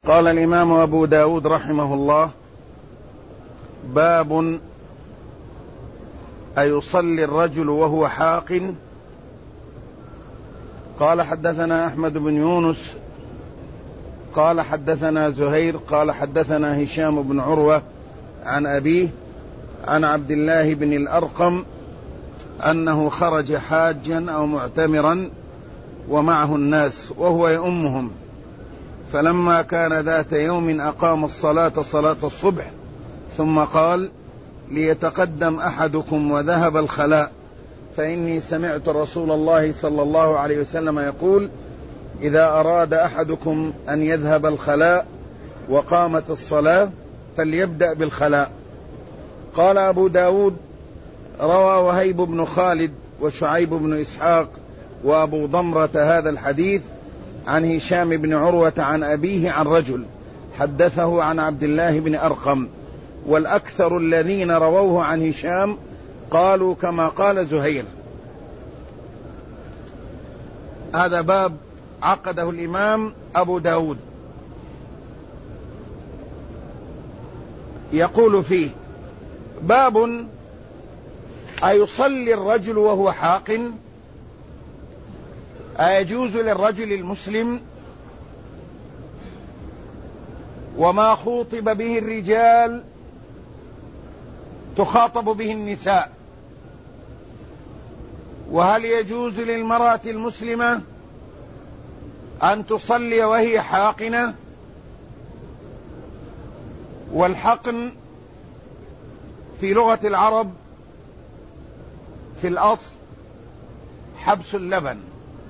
قال الإمام أبو داود رحمه الله: باب أيصلي الرجل وهو حاق؟ قال: حدثنا أحمد بن يونس قال حدثنا زهير قال حدثنا هشام بن عروة عن أبيه عن عبد الله بن الأرقم أنه خرج حاجا أو معتمرا ومعه الناس وهو يؤمهم، فلما كان ذات يوم أقام الصلاة صلاة الصبح ثم قال: ليتقدم أحدكم وذهب الخلاء، فإني سمعت رسول الله صلى الله عليه وسلم يقول: إذا أراد أحدكم أن يذهب الخلاء وقامت الصلاة فليبدأ بالخلاء. قال أبو داود: روى وهيب بن خالد وشعيب بن إسحاق وأبو ضمرة هذا الحديث عن هشام بن عروة عن أبيه عن رجل حدثه عن عبد الله بن أرقم، والأكثر الذين رووه عن هشام قالوا كما قال زهير. هذا باب عقده الإمام أبو داود، يقول فيه: باب أيصلي الرجل وهو حاق؟ أيجوز للرجل المسلم وما خوطب به الرجال تخاطب به النساء؟ وهل يجوز للمرأة المسلمة أن تصلي وهي حاقنة؟ والحقن في لغة العرب في الأصل حبس اللبن،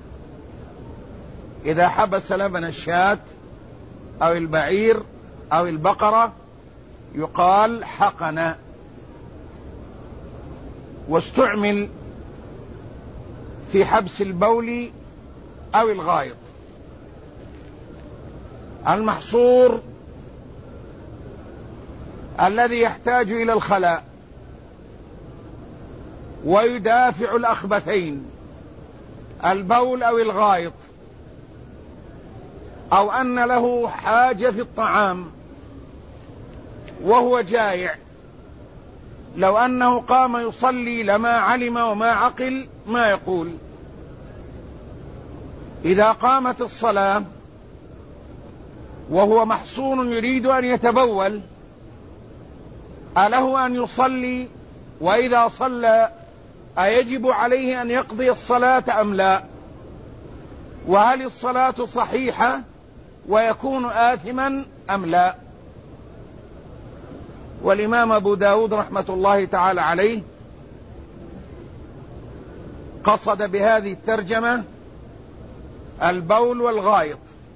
إذا حبس لبن الشاة أو البعير أو البقرة يقال حقن. واستعمل في حبس البول أو الغائط. المحصور الذي يحتاج إلى الخلاء ويدافع الأخبثين، البول أو الغائط، أو أن له حاجة في الطعام وهو جائع، لو أنه قام يصلي لما علم وما عقل ما يقول. إذا قامت الصلاة وهو محصون يريد أن يتبول، أله أن يصلي؟ وإذا صلى أيجب عليه أن يقضي الصلاة أم لا؟ وهل الصلاة صحيحة ويكون آثما أم لا؟ والإمام أبو داود رحمة الله تعالى عليه قصد بهذه الترجمة البول والغائط.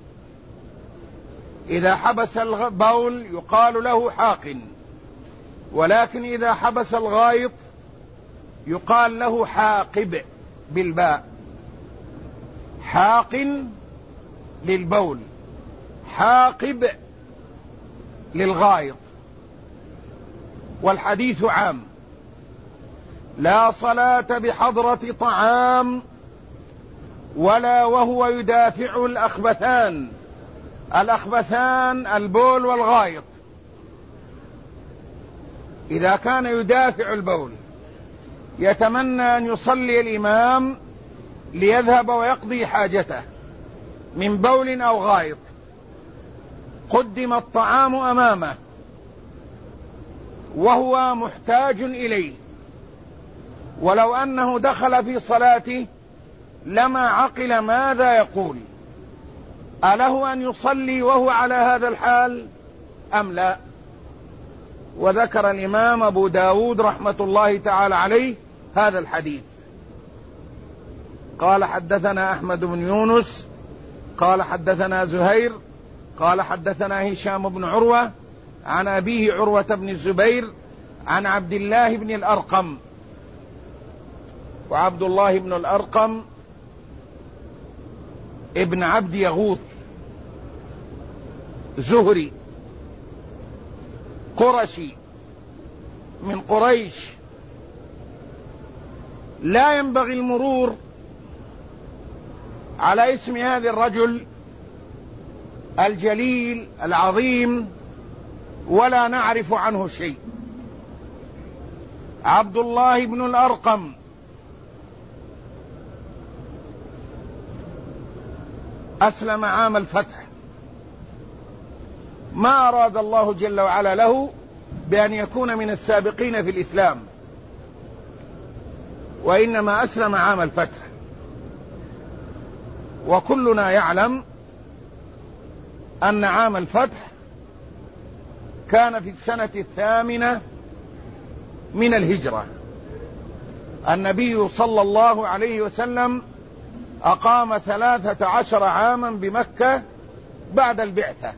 إذا حبس البول يقال له حاق، ولكن إذا حبس الغائط يقال له حاقب بالباء، حاق للبول، حاقب للغائط. والحديث عام: لا صلاة بحضرة طعام ولا وهو يدافع الأخبثان. الأخبثان البول والغائط. إذا كان يدافع البول يتمنى أن يصلي الإمام ليذهب ويقضي حاجته من بول أو غائط، قدم الطعام أمامه وهو محتاج إليه، ولو أنه دخل في صلاته لما عقل ماذا يقول. أله أن يصلي وهو على هذا الحال أم لا؟ وذكر الإمام أبو داود رحمة الله تعالى عليه هذا الحديث. قال: حدثنا أحمد بن يونس قال حدثنا زهير قال حدثنا هشام بن عروة عن أبيه عروة بن الزبير عن عبد الله بن الأرقم. وعبد الله بن الأرقم ابن عبد يغوث زهري قرشي من قريش. لا ينبغي المرور على اسم هذا الرجل الجليل العظيم ولا نعرف عنه شيء. عبد الله بن الأرقم أسلم عام الفتح، ما أراد الله جل وعلا له بأن يكون من السابقين في الإسلام، وإنما أسلم عام الفتح. وكلنا يعلم أن عام الفتح كان في السنة 8 من الهجرة. النبي صلى الله عليه وسلم أقام 13 عاما بمكة بعد البعثة،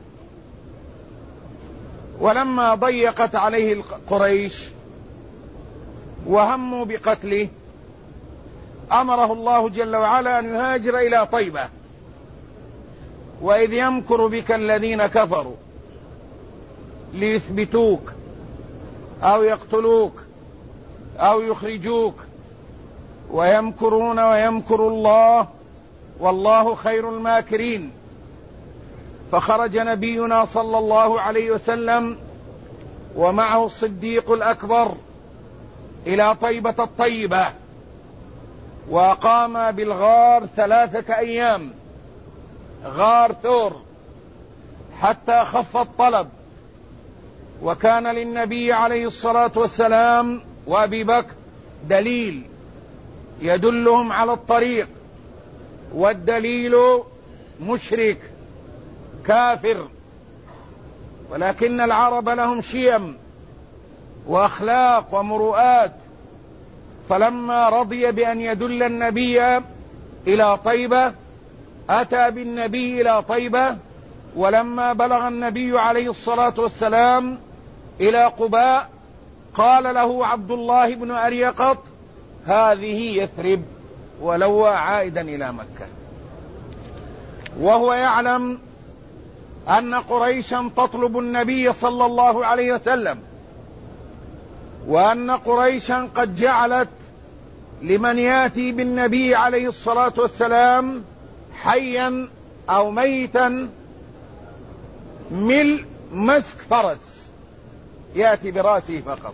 ولما ضيقت عليه قريش وهموا بقتله أمره الله جل وعلا أن يهاجر إلى طيبة. وإذ يمكر بك الذين كفروا ليثبتوك أو يقتلوك أو يخرجوك ويمكرون ويمكر الله والله خير الماكرين. فخرج نبينا صلى الله عليه وسلم ومعه الصديق الأكبر إلى طيبة الطيبة، وقام بالغار 3 أيام، غار ثور، حتى خف الطلب. وكان للنبي عليه الصلاة والسلام وأبي بكر دليل يدلهم على الطريق، والدليل مشرك كافر، ولكن العرب لهم شيم وأخلاق ومروءات. فلما رضي بأن يدل النبي إلى طيبة أتى بالنبي إلى طيبة. ولما بلغ النبي عليه الصلاة والسلام إلى قباء قال له عبد الله بن أريقط: هذه يثرب، ولو عائدا إلى مكة. وهو يعلم أن قريشا تطلب النبي صلى الله عليه وسلم، وأن قريشا قد جعلت لمن ياتي بالنبي عليه الصلاة والسلام حيا أو ميتا ملء مسك فرس يأتي برأسه فقط.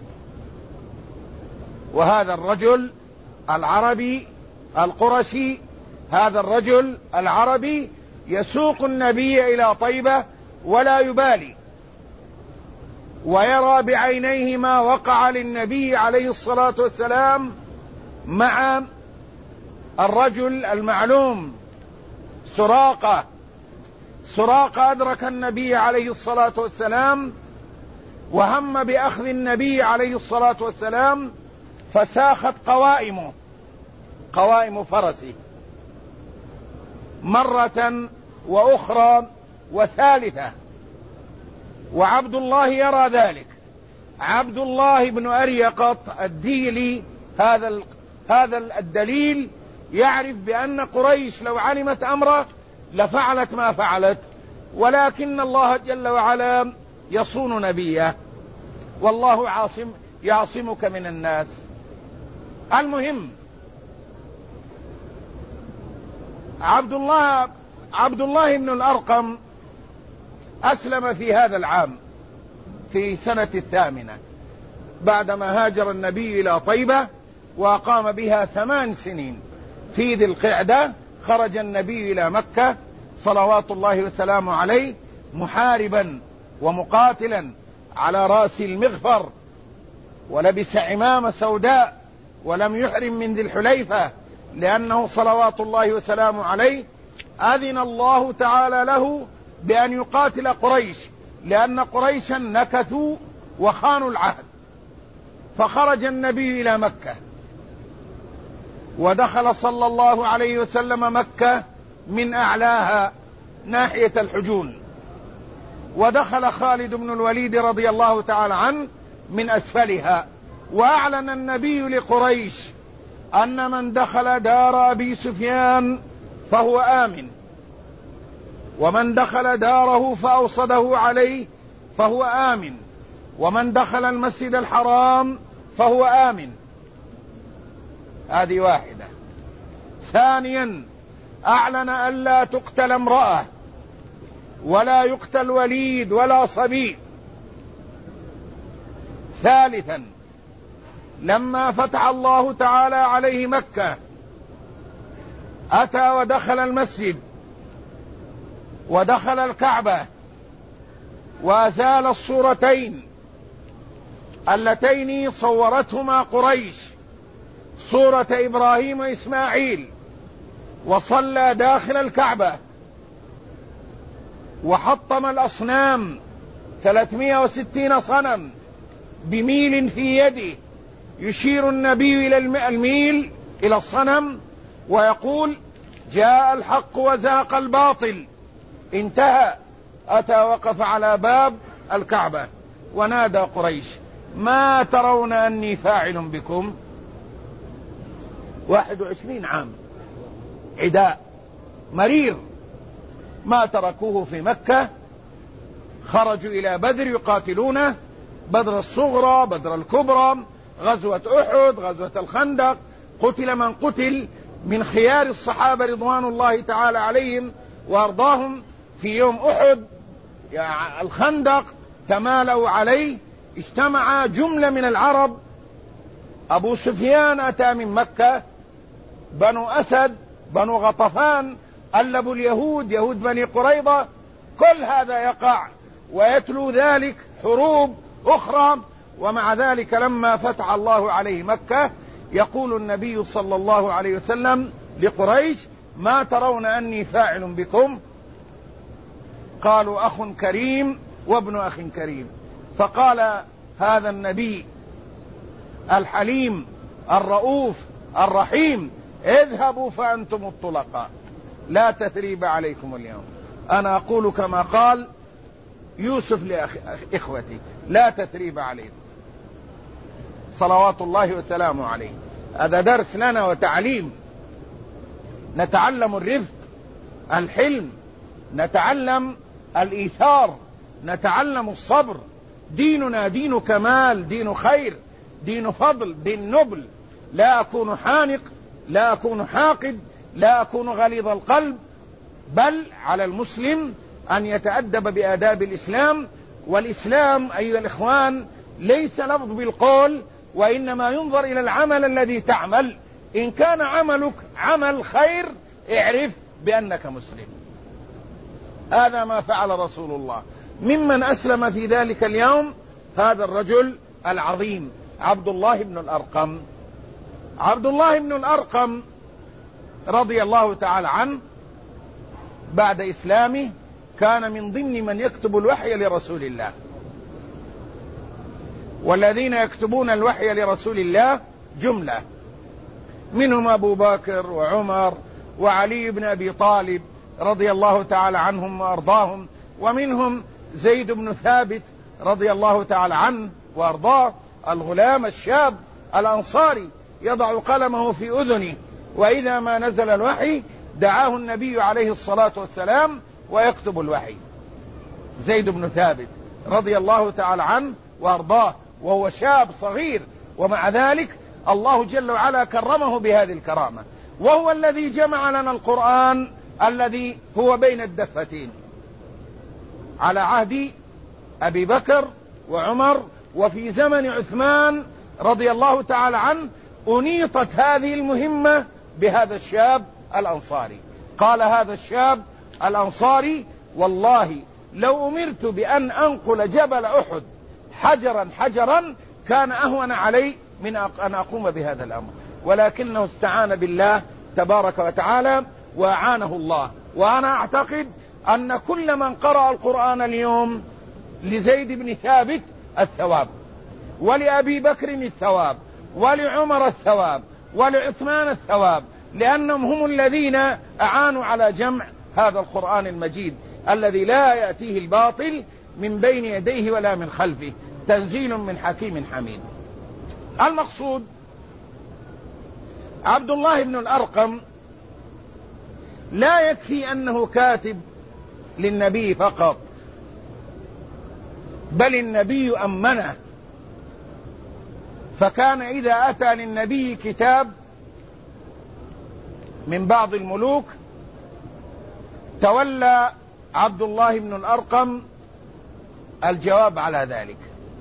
وهذا الرجل العربي القرشي، هذا الرجل العربي يسوق النبي إلى طيبة ولا يبالي، ويرى بعينيه ما وقع للنبي عليه الصلاة والسلام مع الرجل المعلوم سراقة. سراقة أدرك النبي عليه الصلاة والسلام وهم بأخذ النبي عليه الصلاة والسلام، فساخت قوائم فرسه مرة وأخرى وثالثة، وعبد الله يرى ذلك. عبد الله بن أريقط الديلي هذا الدليل يعرف بأن قريش لو علمت أمره لفعلت ما فعلت، ولكن الله جل وعلا يصون نبيه، والله يعصمك من الناس. المهم عبد الله بن الأرقم أسلم في هذا العام في سنة 8 بعدما هاجر النبي إلى طيبة وقام بها 8 سنين. في ذي القعدة خرج النبي إلى مكة صلوات الله وسلامه عليه محاربا ومقاتلا على رأس المغفر، ولبس عمامة سوداء، ولم يحرم من ذي الحليفة، لأنه صلوات الله وسلامه عليه أذن الله تعالى له بأن يقاتل قريش، لأن قريشا نكثوا وخانوا العهد. فخرج النبي إلى مكة، ودخل صلى الله عليه وسلم مكة من أعلاها ناحية الحجون، ودخل خالد بن الوليد رضي الله تعالى عنه من أسفلها. وأعلن النبي لقريش أن من دخل دار أبي سفيان فهو آمن، ومن دخل داره فأوصده عليه فهو آمن، ومن دخل المسجد الحرام فهو آمن. هذه واحدة. ثانيا أعلن ألا تقتل امرأة ولا يقتل وليد ولا صبي. ثالثا، لما فتح الله تعالى عليه مكة أتى ودخل المسجد ودخل الكعبة وأزال الصورتين اللتين صورتهما قريش، صورة إبراهيم وإسماعيل، وصلى داخل الكعبة وحطم الأصنام 360 صنم بميل في يده، يشير النبي إلى الميل إلى الصنم ويقول: جاء الحق وزهق الباطل. انتهى. أتى وقف على باب الكعبة ونادى قريش: ما ترون أني فاعل بكم؟ 21 عام عداء مرير ما تركوه في مكة، خرجوا إلى بدر يقاتلونه، بدر الصغرى بدر الكبرى، غزوة أحد، غزوة الخندق، قتل من قتل من خيار الصحابة رضوان الله تعالى عليهم وأرضاهم في يوم أحد. الخندق تمالوا عليه، اجتمع جملة من العرب، أبو سفيان أتى من مكة، بنو أسد، بنو غطفان، ألبوا اليهود، يهود بني قريظة، كل هذا يقع ويتلو ذلك حروب أخرى. ومع ذلك لما فتح الله عليه مكة يقول النبي صلى الله عليه وسلم لقريش: ما ترون أني فاعل بكم؟ قالوا: أخ كريم وابن أخ كريم. فقال هذا النبي الحليم الرؤوف الرحيم: اذهبوا فأنتم الطلقاء، لا تثريب عليكم اليوم. أنا أقول كما قال يوسف لإخوتي: لا تثريب عليكم، صلوات الله وسلامه عليه. هذا درس لنا وتعليم، نتعلم الرفق، الحلم، نتعلم الإيثار، نتعلم الصبر. ديننا دين كمال، دين خير، دين فضل، دين نبل. لا أكون حانق، لا أكون حاقد، لا أكون غليظ القلب، بل على المسلم أن يتأدب بآداب الإسلام. والإسلام أيها الإخوان ليس لفظ بالقول، وإنما ينظر إلى العمل الذي تعمل. إن كان عملك عمل خير اعرف بأنك مسلم. هذا ما فعل رسول الله. ممن أسلم في ذلك اليوم هذا الرجل العظيم عبد الله بن الأرقم. عبد الله بن الأرقم رضي الله تعالى عنه بعد إسلامه كان من ضمن من يكتب الوحي لرسول الله، والذين يكتبون الوحي لرسول الله جملة، منهم أبو بكر وعمر وعلي بن أبي طالب رضي الله تعالى عنهم وأرضاهم، ومنهم زيد بن ثابت رضي الله تعالى عنه وأرضاه، الغلام الشاب الأنصاري يضع قلمه في أذنه، وإذا ما نزل الوحي دعاه النبي عليه الصلاة والسلام ويكتب الوحي. زيد بن ثابت رضي الله تعالى عنه وأرضاه، وهو شاب صغير، ومع ذلك الله جل وعلا كرمه بهذه الكرامة، وهو الذي جمع لنا القرآن الذي هو بين الدفتين على عهد أبي بكر وعمر، وفي زمن عثمان رضي الله تعالى عنه أنيطت هذه المهمة بهذا الشاب الأنصاري. قال هذا الشاب الأنصاري: والله لو أمرت بأن أنقل جبل أحد حجرا حجرا كان أهون علي من أن أقوم بهذا الأمر، ولكنه استعان بالله تبارك وتعالى وأعانه الله. وأنا أعتقد أن كل من قرأ القرآن اليوم لزيد بن ثابت الثواب، ولأبي بكر الثواب، ولعمر الثواب، ولعثمان الثواب، لأنهم هم الذين أعانوا على جمع هذا القرآن المجيد الذي لا يأتيه الباطل من بين يديه ولا من خلفه، تنزيل من حكيم حميد. المقصود عبد الله بن الأرقم لا يكفي أنه كاتب للنبي فقط، بل النبي أمنه، فكان إذا أتى للنبي كتاب من بعض الملوك تولى عبد الله بن الأرقم الجواب على ذلك.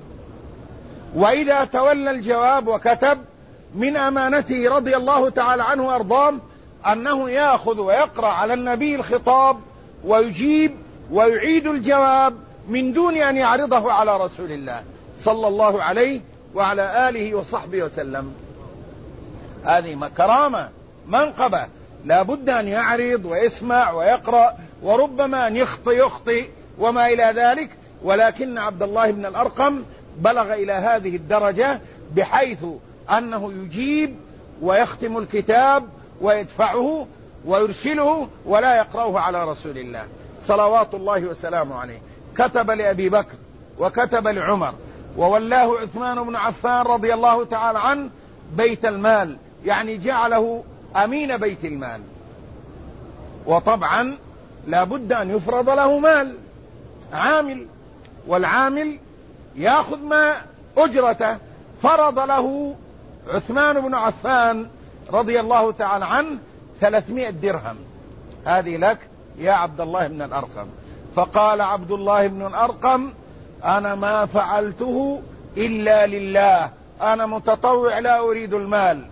وإذا تولى الجواب وكتب، من أمانته رضي الله تعالى عنه وأرضاه أنه يأخذ ويقرأ على النبي الخطاب ويجيب ويعيد الجواب من دون أن يعرضه على رسول الله صلى الله عليه وعلى آله وصحبه وسلم. هذه كرامة منقبة، لا بد أن يعرض ويسمع ويقرأ، وربما أن يخطئ وما إلى ذلك. ولكن عبد الله بن الأرقم بلغ إلى هذه الدرجة بحيث أنه يجيب ويختم الكتاب ويدفعه ويرسله ولا يقرأه على رسول الله صلوات الله وسلامه عليه. كتب لأبي بكر وكتب لعمر، وولاه عثمان بن عفان رضي الله تعالى عنه بيت المال، يعني جعله أمين بيت المال. وطبعا لا بد أن يفرض له مال، عامل، والعامل يأخذ ما أجرته. فرض له عثمان بن عفان رضي الله تعالى عنه 300 درهم، هذه لك يا عبد الله بن الأرقم. فقال عبد الله بن الأرقم: أنا ما فعلته إلا لله، أنا متطوع لا أريد المال.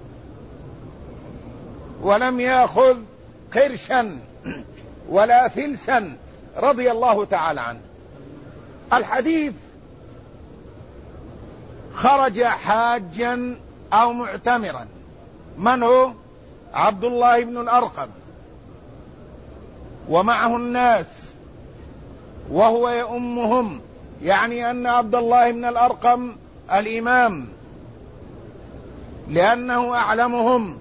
ولم يأخذ قرشا ولا فلسا رضي الله تعالى عنه. الحديث: خرج حاجا أو معتمرا. من هو؟ عبد الله بن الأرقم، ومعه الناس وهو يؤمهم، يعني أن عبد الله بن الأرقم الإمام لأنه أعلمهم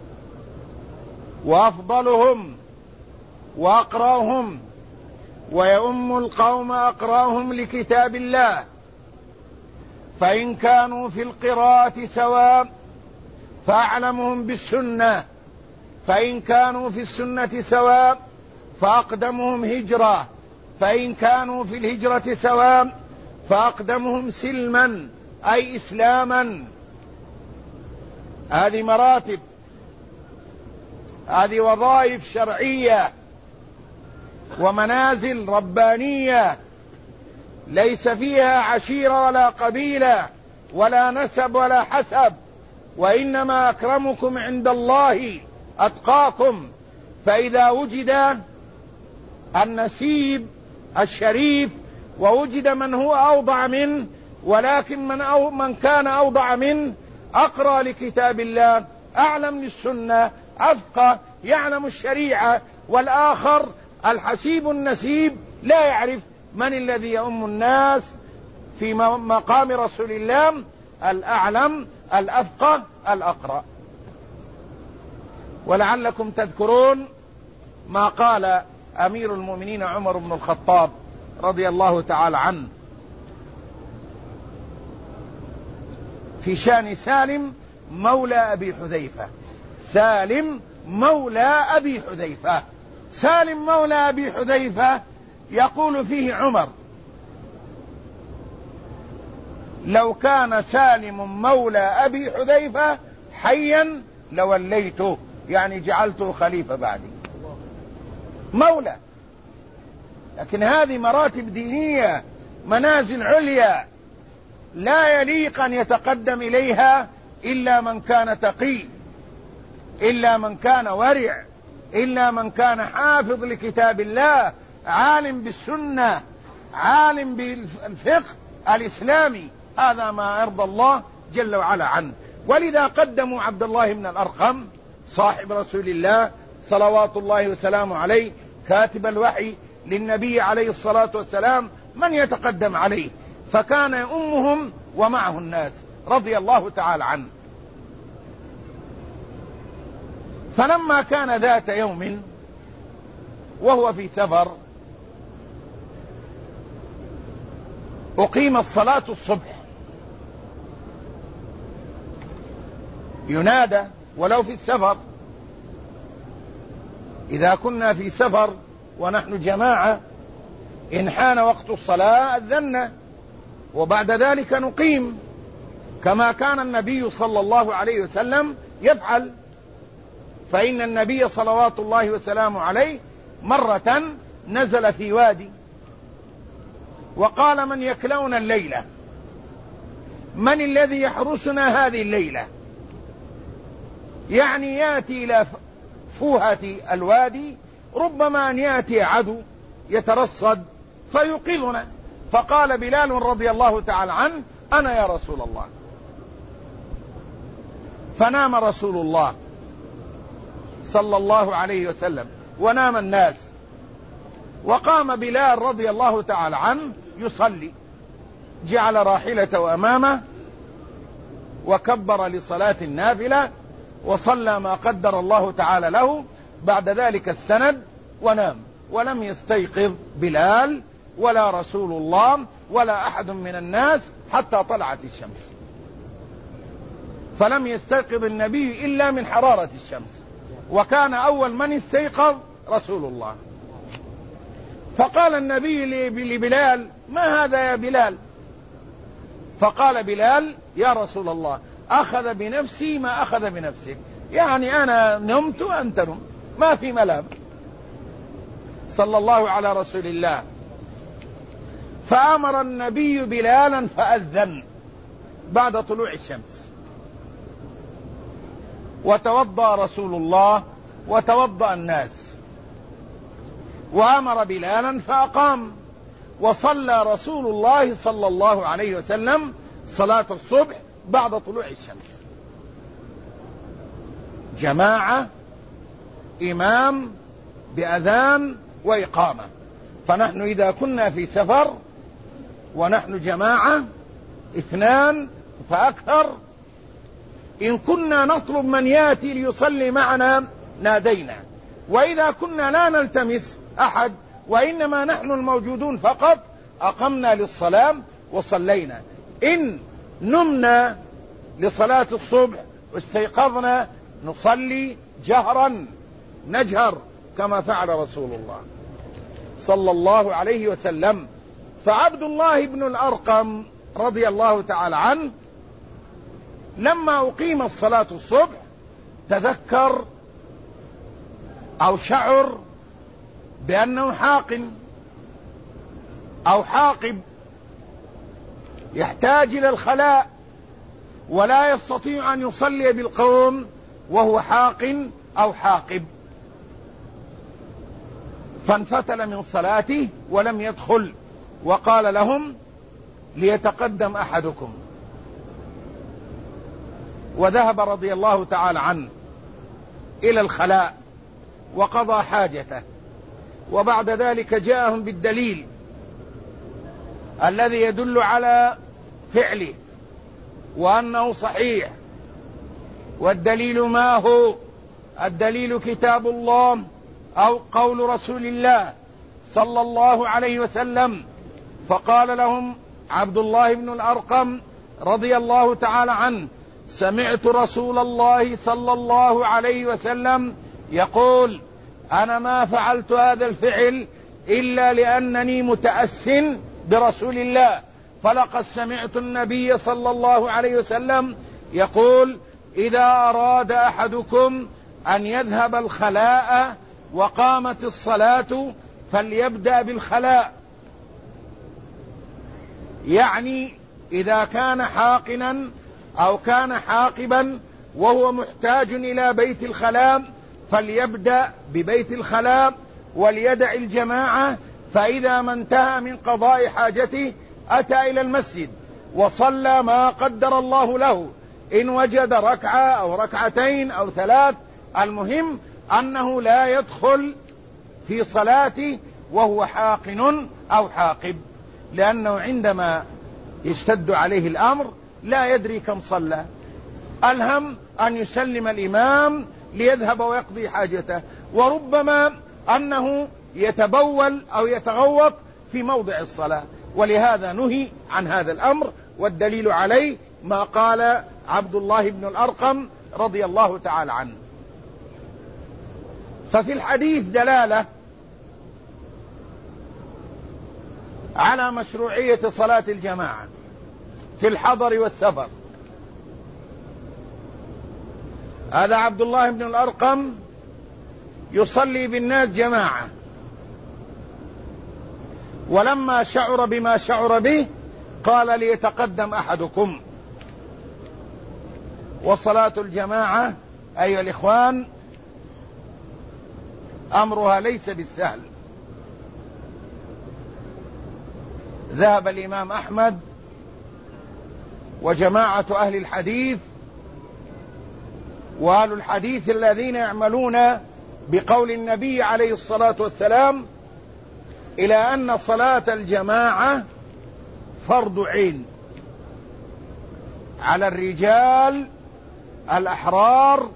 وأفضلهم وأقرأهم، ويؤم القوم أقرأهم لكتاب الله. فإن كانوا في القراءة سواء فأعلمهم بالسنة، فإن كانوا في السنة سواء فأقدمهم هجرة، فإن كانوا في الهجرة سواء فأقدمهم سلما أي إسلاما. هذه مراتب، هذه وظائف شرعية ومنازل ربانية ليس فيها عشيرة ولا قبيلة ولا نسب ولا حسب، وإنما أكرمكم عند الله أتقاكم. فإذا وجد النسيب الشريف ووجد من هو أوضع منه، ولكن من كان أوضع منه أقرأ لكتاب الله، أعلم للسنة، أفقه، يعلم الشريعة، والآخر الحسيب النسيب لا يعرف من الذي يؤم الناس في مقام رسول الله، الأعلم الأفقه الأقرأ. ولعلكم تذكرون ما قال أمير المؤمنين عمر بن الخطاب رضي الله تعالى عنه في شأن سالم مولى أبي حذيفة. سالم مولى أبي حذيفة، سالم مولى أبي حذيفة يقول فيه عمر: لو كان سالم مولى أبي حذيفة حيا لوليته، يعني جعلته خليفة بعدي. مولى، لكن هذه مراتب دينية، منازل عليا لا يليق أن يتقدم إليها إلا من كان تقي، إلا من كان ورع، إلا من كان حافظ لكتاب الله، عالم بالسنة، عالم بالفقه الإسلامي. هذا ما يرضى الله جل وعلا عنه. ولذا قدموا عبد الله بن الأرقم صاحب رسول الله صلوات الله وسلامه عليه، كاتب الوحي للنبي عليه الصلاة والسلام، من يتقدم عليه، فكان يؤمهم ومعه الناس رضي الله تعالى عنه. فلما كان ذات يوم وهو في سفر أقيمت صلاة الصبح، ينادى ولو في السفر. إذا كنا في سفر ونحن جماعة إن حان وقت الصلاة أذنا، وبعد ذلك نقيم كما كان النبي صلى الله عليه وسلم يفعل. فإن النبي صلوات الله وسلامه عليه مرة نزل في وادي وقال: من يكلؤنا الليلة؟ من الذي يحرسنا هذه الليلة؟ يعني يأتي إلى فوهة الوادي، ربما أن يأتي عدو يترصد فيوقظنا. فقال بلال رضي الله تعالى عنه: أنا يا رسول الله. فنام رسول الله صلى الله عليه وسلم ونام الناس، وقام بلال رضي الله تعالى عنه يصلي، جعل راحلته أمامه وكبر لصلاة النافلة وصلى ما قدر الله تعالى له. بعد ذلك استند ونام، ولم يستيقظ بلال ولا رسول الله ولا أحد من الناس حتى طلعت الشمس، فلم يستيقظ النبي إلا من حرارة الشمس، وكان أول من استيقظ رسول الله. فقال النبي لبلال: ما هذا يا بلال؟ فقال بلال: يا رسول الله، أخذ بنفسي ما أخذ بنفسك، يعني أنا نمت وأنت نمت، ما في ملام. صلى الله على رسول الله. فأمر النبي بلالا فأذن بعد طلوع الشمس، وتوضأ رسول الله وتوضأ الناس، وأمر بلالا فأقام، وصلى رسول الله صلى الله عليه وسلم صلاة الصبح بعد طلوع الشمس، جماعة، إمام بأذان وإقامة. فنحن إذا كنا في سفر ونحن جماعة 2 فأكثر، إن كنا نطلب من يأتي ليصلي معنا نادينا، وإذا كنا لا نلتمس أحد وإنما نحن الموجودون فقط أقمنا للصلاة وصلينا. إن نمنا لصلاة الصبح واستيقظنا نصلي جهرا، نجهر كما فعل رسول الله صلى الله عليه وسلم. فعبد الله بن الأرقم رضي الله تعالى عنه لما أقيم الصلاة الصبح تذكر أو شعر بأنه حاقن أو حاقب، يحتاج إلى الخلاء ولا يستطيع أن يصلي بالقوم وهو حاقن أو حاقب، فانفتل من صلاته ولم يدخل، وقال لهم: ليتقدم أحدكم. وذهب رضي الله تعالى عنه إلى الخلاء وقضى حاجته، وبعد ذلك جاءهم بالدليل الذي يدل على فعله وأنه صحيح. والدليل ما هو؟ الدليل كتاب الله أو قول رسول الله صلى الله عليه وسلم. فقال لهم عبد الله بن الأرقم رضي الله تعالى عنه: سمعت رسول الله صلى الله عليه وسلم يقول: أنا ما فعلت هذا الفعل إلا لأنني متأس برسول الله، فلقد سمعت النبي صلى الله عليه وسلم يقول: إذا أراد أحدكم أن يذهب الخلاء وقامت الصلاة فليبدأ بالخلاء. يعني إذا كان حاقنا أو كان حاقبا وهو محتاج إلى بيت الخلاء فليبدأ ببيت الخلاء وليدع الجماعة، فإذا ما انتهى من قضاء حاجته أتى إلى المسجد وصلى ما قدر الله له، إن وجد ركعة أو ركعتين أو 3، المهم أنه لا يدخل في صلاته وهو حاقن أو حاقب، لأنه عندما يشتد عليه الأمر لا يدري كم صلى، الهم أن يسلم الإمام ليذهب ويقضي حاجته، وربما أنه يتبول أو يتغوط في موضع الصلاة، ولهذا نهي عن هذا الأمر. والدليل عليه ما قال عبد الله بن الأرقم رضي الله تعالى عنه. ففي الحديث دلالة على مشروعية صلاة الجماعة في الحضر والسفر. هذا عبد الله بن الأرقم يصلي بالناس جماعة، ولما شعر بما شعر به قال ليتقدم أحدكم. وصلاة الجماعة أيها الإخوان أمرها ليس بالسهل. ذهب الإمام أحمد وجماعة أهل الحديث وأهل الحديث الذين يعملون بقول النبي عليه الصلاة والسلام إلى أن صلاة الجماعة فرض عين على الرجال الأحرار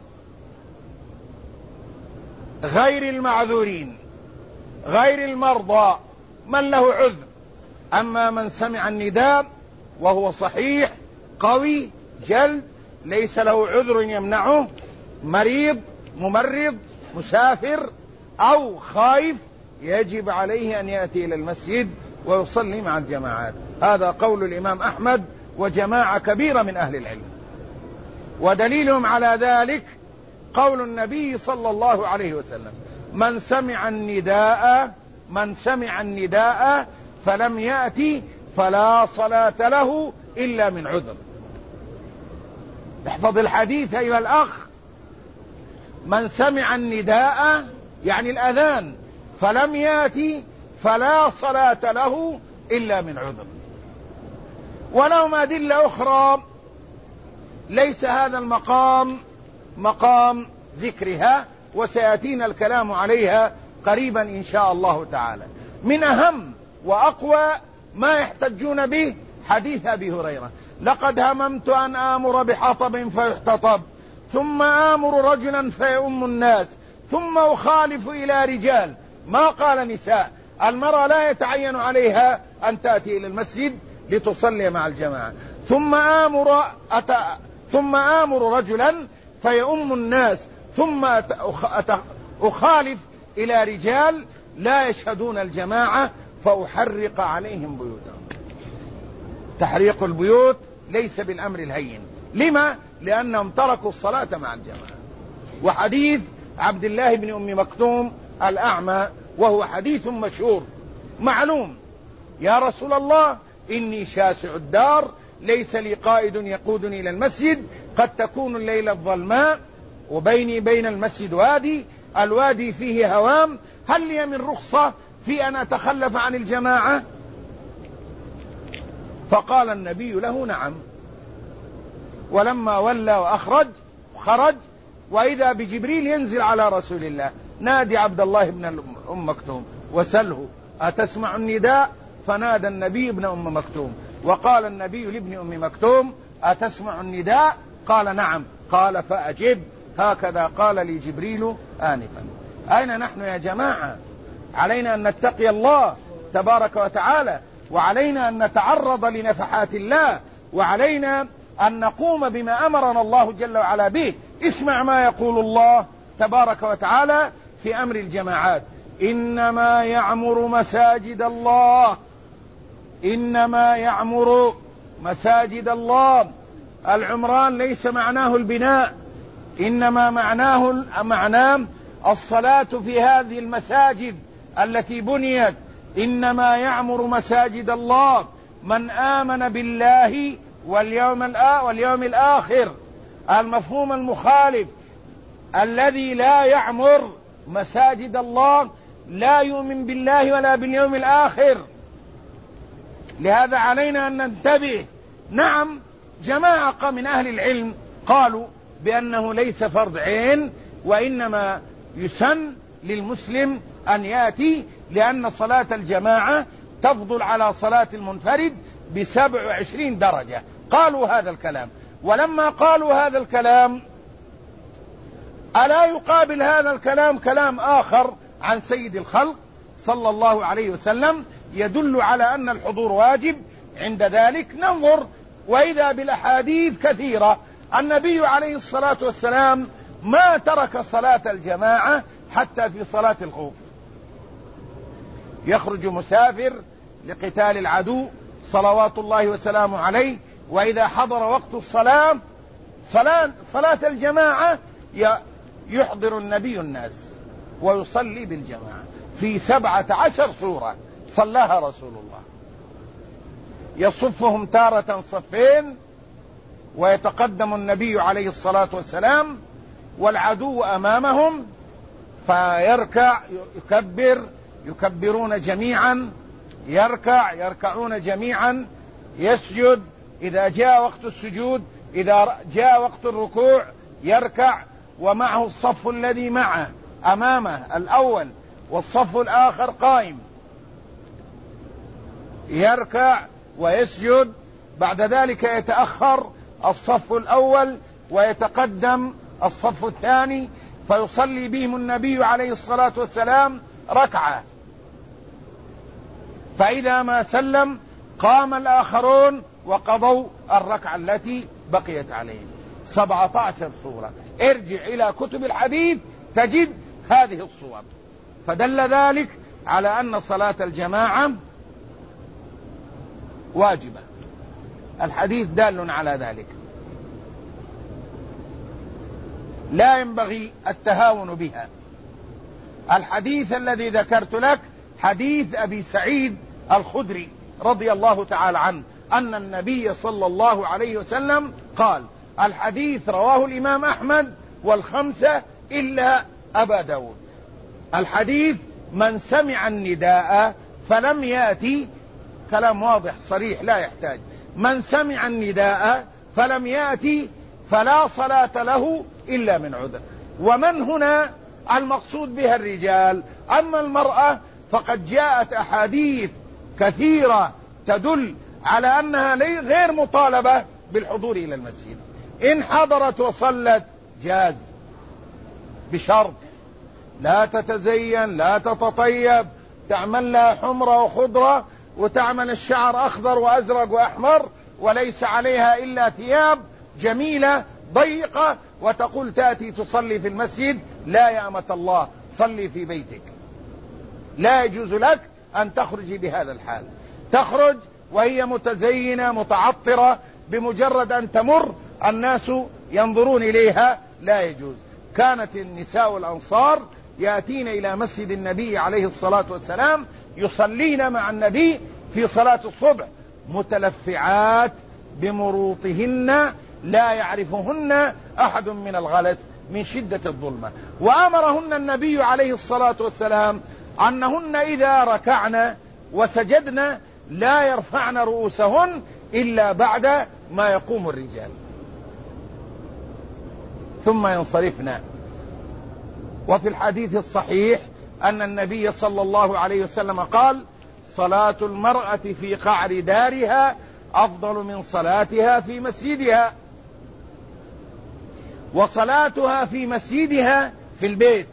غير المعذورين غير المرضى من له عذر. أما من سمع النداء وهو صحيح قوي جلد ليس له عذر يمنعه، مريض ممرض مسافر أو خائف، يجب عليه أن يأتي إلى المسجد ويصلي مع الجماعات. هذا قول الإمام أحمد وجماعة كبيرة من أهل العلم. ودليلهم على ذلك قول النبي صلى الله عليه وسلم: من سمع النداء فلم يأتي فلا صلاة له إلا من عذر. احفظ الحديث أيها الأخ: من سمع النداء يعني الأذان فلم يأتي فلا صلاة له إلا من عذر. ولهم أدلة أخرى ليس هذا المقام مقام ذكرها، وسيأتينا الكلام عليها قريبا إن شاء الله تعالى. من أهم وأقوى ما يحتجون به حديث أبي هريرة: لقد هممت أن آمر بحطب فيحتطب ثم آمر رجلا فيؤم الناس ثم أخالف إلى رجال. ما قال نساء. المرأة لا يتعين عليها أن تأتي إلى المسجد لتصلي مع الجماعة. ثم آمر رجلا فيؤم الناس ثم أخالف إلى رجال لا يشهدون الجماعة فأحرق عليهم بيوتهم. تحريق البيوت ليس بالأمر الهين. لما؟ لأنهم تركوا الصلاة مع الجماعة. وحديث عبد الله بن أم مكتوم الأعمى وهو حديث مشهور معلوم: يا رسول الله إني شاسع الدار ليس لي قائد يقودني إلى المسجد، قد تكون الليلة الظلماء وبيني بين المسجد وادي، الوادي فيه هوام، هل لي من رخصة في أن أتخلف عن الجماعة؟ فقال النبي له: نعم. ولما ولى وخرج وإذا بجبريل ينزل على رسول الله: نادي عبد الله بن أم مكتوم وسله أتسمع النداء؟ فنادى النبي ابن أم مكتوم، وقال النبي لابن أم مكتوم: أتسمع النداء؟ قال: نعم. قال: فأجب. هكذا قال لي جبريل آنفا. أين نحن يا جماعة؟ علينا أن نتقي الله تبارك وتعالى، وعلينا أن نتعرض لنفحات الله، وعلينا أن نقوم بما أمرنا الله جل وعلا به. اسمع ما يقول الله تبارك وتعالى في أمر الجماعات: إنما يعمر مساجد الله. العمران ليس معناه البناء، إنما معناه الصلاة في هذه المساجد التي بنيت. إنما يعمر مساجد الله من آمن بالله واليوم الآخر. المفهوم المخالف الذي لا يعمر مساجد الله لا يؤمن بالله ولا باليوم الآخر. لهذا علينا أن ننتبه. نعم، جماعة من أهل العلم قالوا بأنه ليس فرض عين، وإنما يسن للمسلم أن يأتي، لأن صلاة الجماعة تفضل على صلاة المنفرد ب27 درجة. قالوا هذا الكلام. ولما قالوا هذا الكلام ألا يقابل هذا الكلام كلام آخر عن سيد الخلق صلى الله عليه وسلم يدل على أن الحضور واجب؟ عند ذلك ننظر، وإذا بالأحاديث كثيرة. النبي عليه الصلاة والسلام ما ترك صلاة الجماعة حتى في صلاة الخوف. يخرج مسافر لقتال العدو صلوات الله وسلامه عليه، وإذا حضر وقت الصلاة صلاة الجماعة يحضر النبي الناس ويصلي بالجماعة في 17 سورة. صلاها رسول الله، يصفهم تارة صفين ويتقدم النبي عليه الصلاة والسلام والعدو أمامهم، فيركع يكبرون جميعا، يركعون جميعا، يسجد إذا جاء وقت السجود، إذا جاء وقت الركوع يركع، ومعه الصف الذي معه أمامه الأول والصف الآخر قائم، يركع ويسجد. بعد ذلك يتأخر الصف الأول ويتقدم الصف الثاني، فيصلي بهم النبي عليه الصلاة والسلام ركعة، فإذا ما سلم قام الآخرون وقضوا الركعة التي بقيت عليهم. 17 صورة، ارجع إلى كتب الحديث تجد هذه الصور، فدل ذلك على أن صلاة الجماعة واجبة، الحديث دال على ذلك، لا ينبغي التهاون بها. الحديث الذي ذكرت لك حديث أبي سعيد الخدري رضي الله تعالى عنه أن النبي صلى الله عليه وسلم قال، الحديث رواه الإمام أحمد والخمسة إلا أبا داود. الحديث من سمع النداء فلم يأتي، كلام واضح صريح لا يحتاج، من سمع النداء فلم يأتي فلا صلاة له إلا من عذر. ومن هنا المقصود بها الرجال، أما المرأة فقد جاءت أحاديث كثيرة تدل على أنها غير مطالبة بالحضور إلى المسجد، إن حضرت وصلت جاز، بشرط لا تتزين، لا تتطيب، تعمل لها حمرة وخضرة وتعمل الشعر أخضر وأزرق وأحمر وليس عليها إلا ثياب جميلة ضيقة وتقول تأتي تصلي في المسجد. لا يا أمة الله، صلي في بيتك، لا يجوز لك أن تخرجي بهذا الحال. تخرج وهي متزينة متعطرة، بمجرد أن تمر الناس ينظرون إليها، لا يجوز. كانت النساء الأنصار يأتين إلى مسجد النبي عليه الصلاة والسلام يصلين مع النبي في صلاة الصبح متلفعات بمروطهن لا يعرفهن أحد من الغلس من شدة الظلمة. وأمرهن النبي عليه الصلاة والسلام أنهن إذا ركعن وسجدن لا يرفعن رؤوسهن إلا بعد ما يقوم الرجال ثم ينصرفن. وفي الحديث الصحيح أن النبي صلى الله عليه وسلم قال: صلاة المرأة في قعر دارها أفضل من صلاتها في مسجدها، وصلاتها في مسجدها في البيت.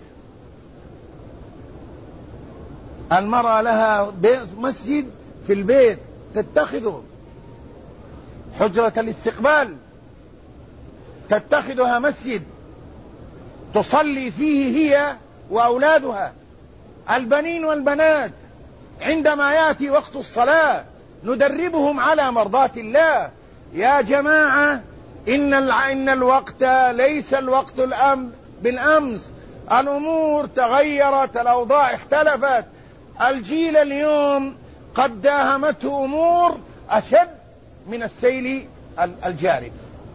المرأة لها مسجد في البيت تتخذه حجرة الاستقبال، تتخذها مسجد تصلي فيه هي وأولادها البنين والبنات. عندما يأتي وقت الصلاة ندربهم على مرضاة الله. يا جماعة، إن الوقت ليس الوقت بالأمس، الأمور تغيرت، الأوضاع اختلفت، الجيل اليوم قد داهمته أمور أشد من السيل الجارف.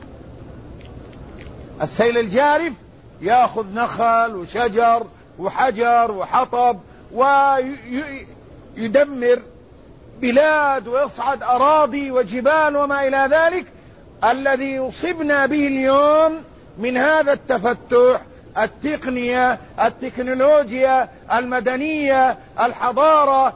السيل الجارف يأخذ نخل وشجر وحجر وحطب ويدمر بلاد ويصعد أراضي وجبال وما إلى ذلك. الذي يصبنا به اليوم من هذا التفتح، التقنية، التكنولوجيا، المدنية، الحضارة،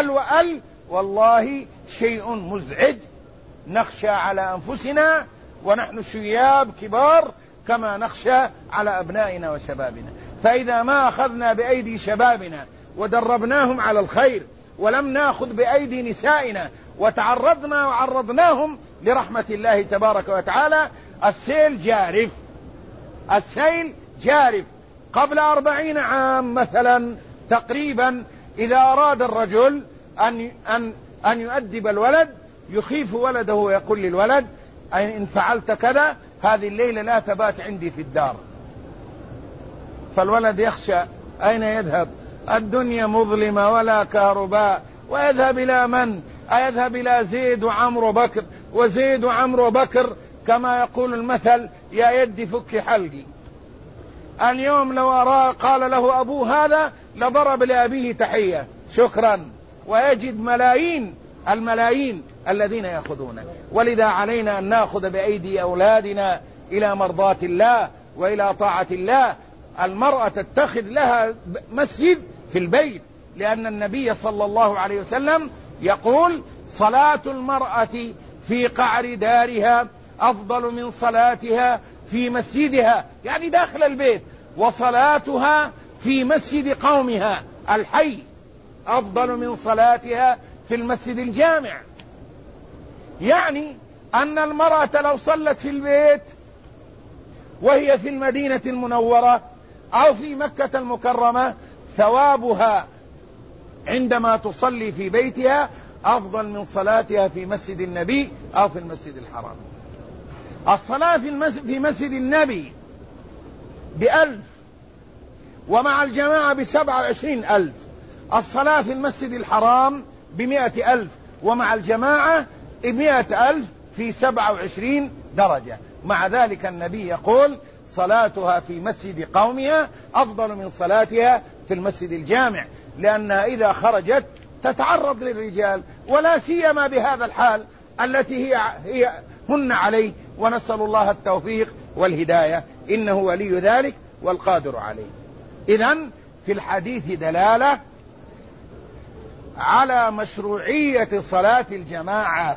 والله شيء مزعج. نخشى على أنفسنا ونحن شياب كبار كما نخشى على أبنائنا وشبابنا. فإذا ما أخذنا بأيدي شبابنا ودربناهم على الخير ولم نأخذ بأيدي نسائنا وتعرضنا وعرضناهم لرحمة الله تبارك وتعالى، السيل جارف. السيل جارف. قبل 40 عام مثلا تقريبا، إذا أراد الرجل أن يؤدب الولد يخيف ولده ويقول للولد: إن فعلت كذا هذه الليلة لا تبات عندي في الدار. فالولد يخشى، أين يذهب؟ الدنيا مظلمة ولا كهرباء ويذهب إلى من؟ أيذهب إلى زيد وعمرو بكر، وزيد وعمرو بكر كما يقول المثل يا يدي فك حلقي. اليوم لو أراه قال له أبوه هذا لضرب لأبيه تحية شكرا، ويجد الملايين الذين يأخذونه. ولذا علينا أن نأخذ بأيدي أولادنا إلى مرضاة الله وإلى طاعة الله. المرأة تتخذ لها مسجد في البيت، لأن النبي صلى الله عليه وسلم يقول صلاة المرأة في قعر دارها أفضل من صلاتها في مسجدها، يعني داخل البيت، وصلاتها في مسجد قومها الحي أفضل من صلاتها في المسجد الجامع. يعني أن المرأة لو صلت في البيت وهي في المدينة المنورة أو في مكة المكرمة ثوابها عندما تصلي في بيتها أفضل من صلاتها في مسجد النبي أو في المسجد الحرام. الصلاة في مسجد النبي ب1000 ومع الجماعة ب27,000. الصلاة في المسجد الحرام ب100,000 ومع الجماعة ب100,000 في 27 درجة. مع ذلك النبي يقول صلاتها في مسجد قومها أفضل من صلاتها في المسجد الجامع، لأنها إذا خرجت تتعرض للرجال، ولا سيما بهذا الحال التي هن عليه، ونسأل الله التوفيق والهداية إنه ولي ذلك والقادر عليه. إذن في الحديث دلالة على مشروعية صلاة الجماعة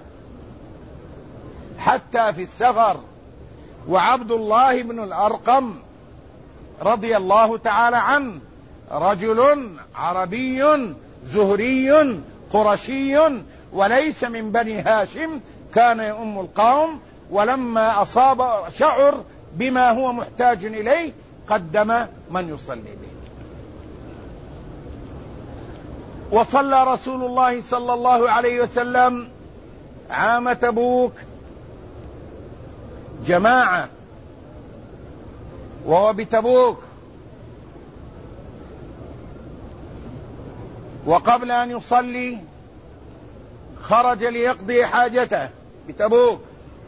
حتى في السفر. وعبد الله بن الأرقم رضي الله تعالى عنه رجل عربي زهري قرشي وليس من بني هاشم، كان يؤم القوم، ولما أصاب شعر بما هو محتاج إليه قدم من يصلي به. وصلى رسول الله صلى الله عليه وسلم عام تبوك جماعة وهو بتبوك، وقبل أن يصلي خرج ليقضي حاجته بتبوك،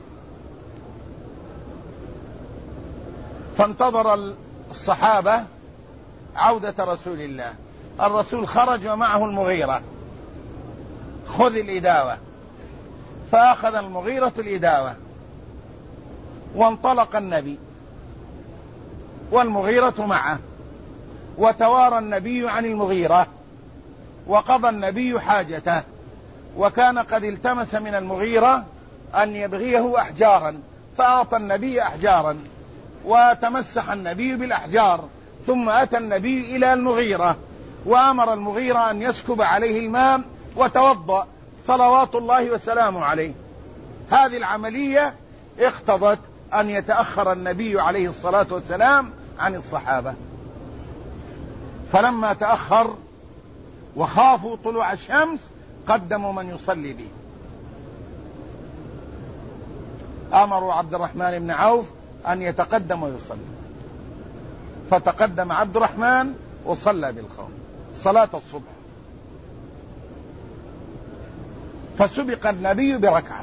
فانتظر الصحابة عودة رسول الله. الرسول خرج ومعه المغيرة، خذ الإداوة، فأخذ المغيرة الإداوة وانطلق النبي والمغيرة معه، وتوارى النبي عن المغيرة وقضى النبي حاجته. وكان قد التمس من المغيرة أن يبغيه أحجارا، فأعطى النبي أحجارا وتمسح النبي بالأحجار، ثم أتى النبي إلى المغيرة وأمر المغيرة أن يسكب عليه الماء وتوضأ صلوات الله وسلامه عليه. هذه العملية اقتضت أن يتأخر النبي عليه الصلاة والسلام عن الصحابة، فلما تأخر وخافوا طلوع الشمس قدموا من يصلي به. أمروا عبد الرحمن بن عوف أن يتقدم ويصلي، فتقدم عبد الرحمن وصلى بالقوم صلاة الصبح، فسبق النبي بركعة،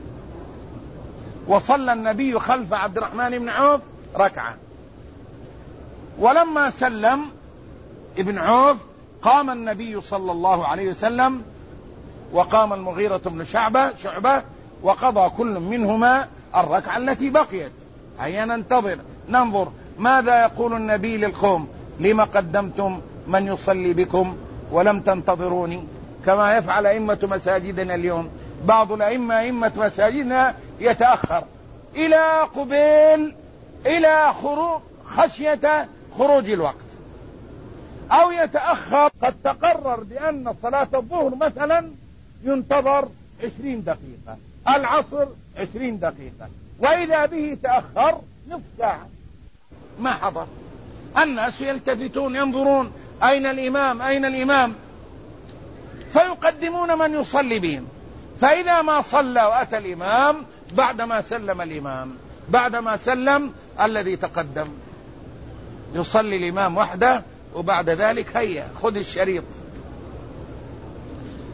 وصلى النبي خلف عبد الرحمن بن عوف ركعة. ولما سلم ابن عوف قام النبي صلى الله عليه وسلم، وقام المغيرة بن شعبة، وقضى كل منهما الركعة التي بقيت. هيا ننظر ماذا يقول النبي للقوم: لما قدمتم من يصلي بكم ولم تنتظروني؟ كما يفعل أئمة مساجدنا اليوم. بعض أئمة مساجدنا يتأخر إلى قبيل إلى خشية خروج الوقت، أو يتأخر. قد تقرر بأن صلاة الظهر مثلا ينتظر 20 دقيقة، العصر 20 دقيقة، وإذا به تأخر نصف ساعة ما حضر. الناس يلتفتون ينظرون أين الإمام أين الإمام، فيقدمون من يصلي بهم. فإذا ما صلى وأتى الإمام بعدما سلم الإمام، بعدما سلم الذي تقدم يصلي الإمام وحده، وبعد ذلك هيا خذ الشريط.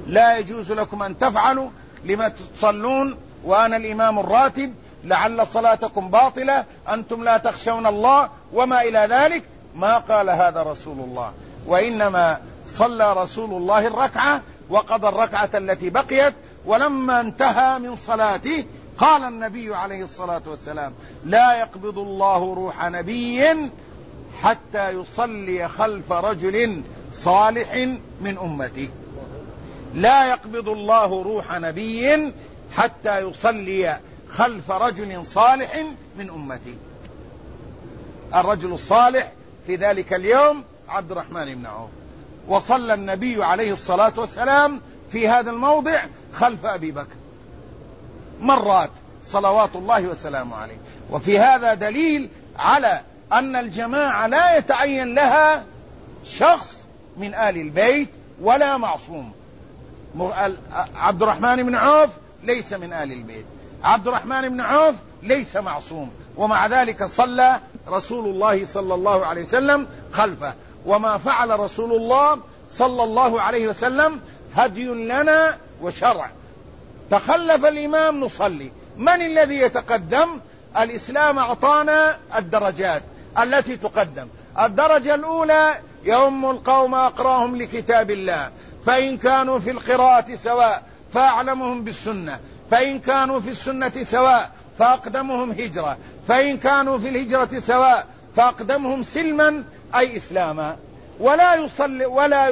لا يجوز لكم أن تفعلوا، لما تصلون وأنا الإمام الراتب، لعل صلاتكم باطلة، أنتم لا تخشون الله، وما إلى ذلك. ما قال هذا رسول الله، وإنما صلى رسول الله الركعة وقضى الركعة التي بقيت. ولما انتهى من صلاته قال النبي عليه الصلاة والسلام: لا يقبض الله روح نبي حتى يصلي خلف رجل صالح من أمته. لا يقبض الله روح نبي حتى يصلي خلف رجل صالح من أمته. الرجل الصالح في ذلك اليوم عبد الرحمن بن عوف، وصلى النبي عليه الصلاة والسلام في هذا الموضع خلف أبي بكر مرات صلوات الله وسلامه عليه. وفي هذا دليل على أن الجماعة لا يتعين لها شخص من آل البيت ولا معصوم. عبد الرحمن بن عوف ليس من آل البيت، عبد الرحمن بن عوف ليس معصوم، ومع ذلك صلى رسول الله صلى الله عليه وسلم خلفه. وما فعل رسول الله صلى الله عليه وسلم هدي لنا وشرع. تخلف الإمام نصلي. من الذي يتقدم؟ الإسلام أعطانا الدرجات التي تقدم. الدرجة الأولى: يؤم القوم أقراهم لكتاب الله، فإن كانوا في القراءة سواء فأعلمهم بالسنة، فإن كانوا في السنة سواء فأقدمهم هجرة، فإن كانوا في الهجرة سواء فأقدمهم سلما أي إسلاما. ولا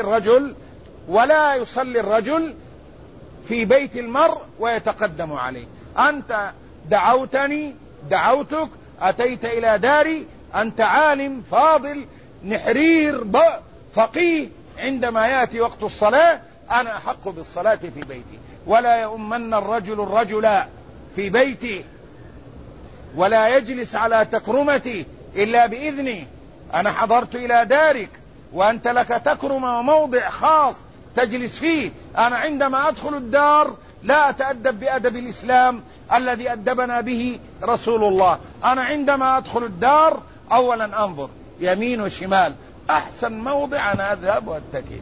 يصلي الرجل في بيت المرء ويتقدم عليه. أنت دعوتني، دعوتك، أتيت إلى داري، أنت عالم فاضل نحرير فقيه، عندما يأتي وقت الصلاة أنا أحق بالصلاة في بيتي. ولا يؤمن الرجل في بيته، ولا يجلس على تكرمتي إلا بإذني. أنا حضرت إلى دارك وأنت لك تكرمة وموضع خاص تجلس فيه. أنا عندما أدخل الدار لا أتأدب بأدب الإسلام الذي أدبنا به رسول الله. أنا عندما أدخل الدار أولا أنظر يمين وشمال، أحسن موضع أنا أذهب وأتكئ،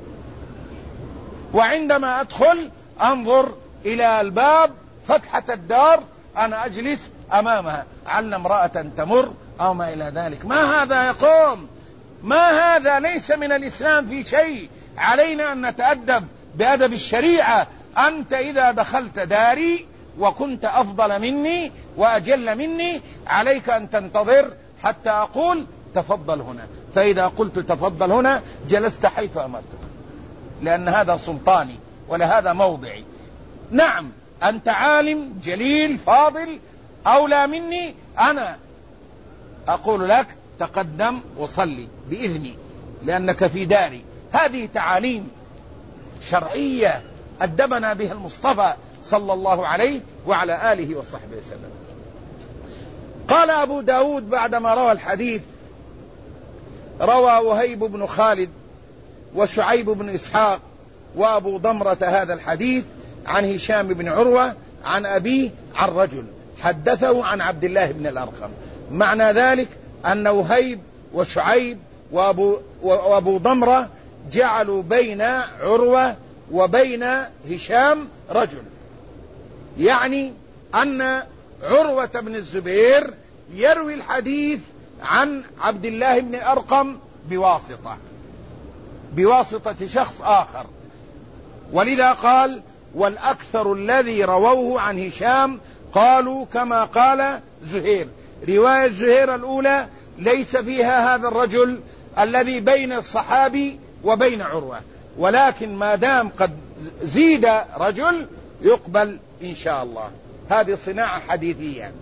وعندما أدخل أنظر إلى الباب فتحة الدار أنا أجلس أمامها، على امرأة تمر أو ما إلى ذلك. ما هذا يقوم؟ ما هذا؟ ليس من الإسلام في شيء. علينا أن نتأدب بأدب الشريعة. أنت إذا دخلت داري وكنت أفضل مني وأجل مني عليك أن تنتظر حتى أقول تفضل هنا، فإذا قلت تفضل هنا جلست حيث أمرتك، لأن هذا سلطاني ولا هذا موضعي. نعم أنت عالم جليل فاضل أولى مني، أنا أقول لك تقدم وصلي بإذني لأنك في داري. هذه تعاليم شرعية أدبنا بها المصطفى صلى الله عليه وعلى آله وصحبه وسلم. قال أبو داود بعدما روى الحديث: روى وهيب بن خالد وشعيب بن إسحاق وأبو ضمرة هذا الحديث عن هشام بن عروة عن أبيه عن رجل حدثه عن عبد الله بن الأرقم. معنى ذلك أن وهيب وشعيب وأبو ضمرة جعلوا بين عروة وبين هشام رجل، يعني أن عروة بن الزبير يروي الحديث عن عبد الله بن أرقم بواسطة شخص آخر، ولذا قال: والأكثر الذي رووه عن هشام قالوا كما قال زهير. رواية زهير الأولى ليس فيها هذا الرجل الذي بين الصحابي وبين عروة، ولكن ما دام قد زيد رجل يقبل إن شاء الله. هذه صناعة حديثية.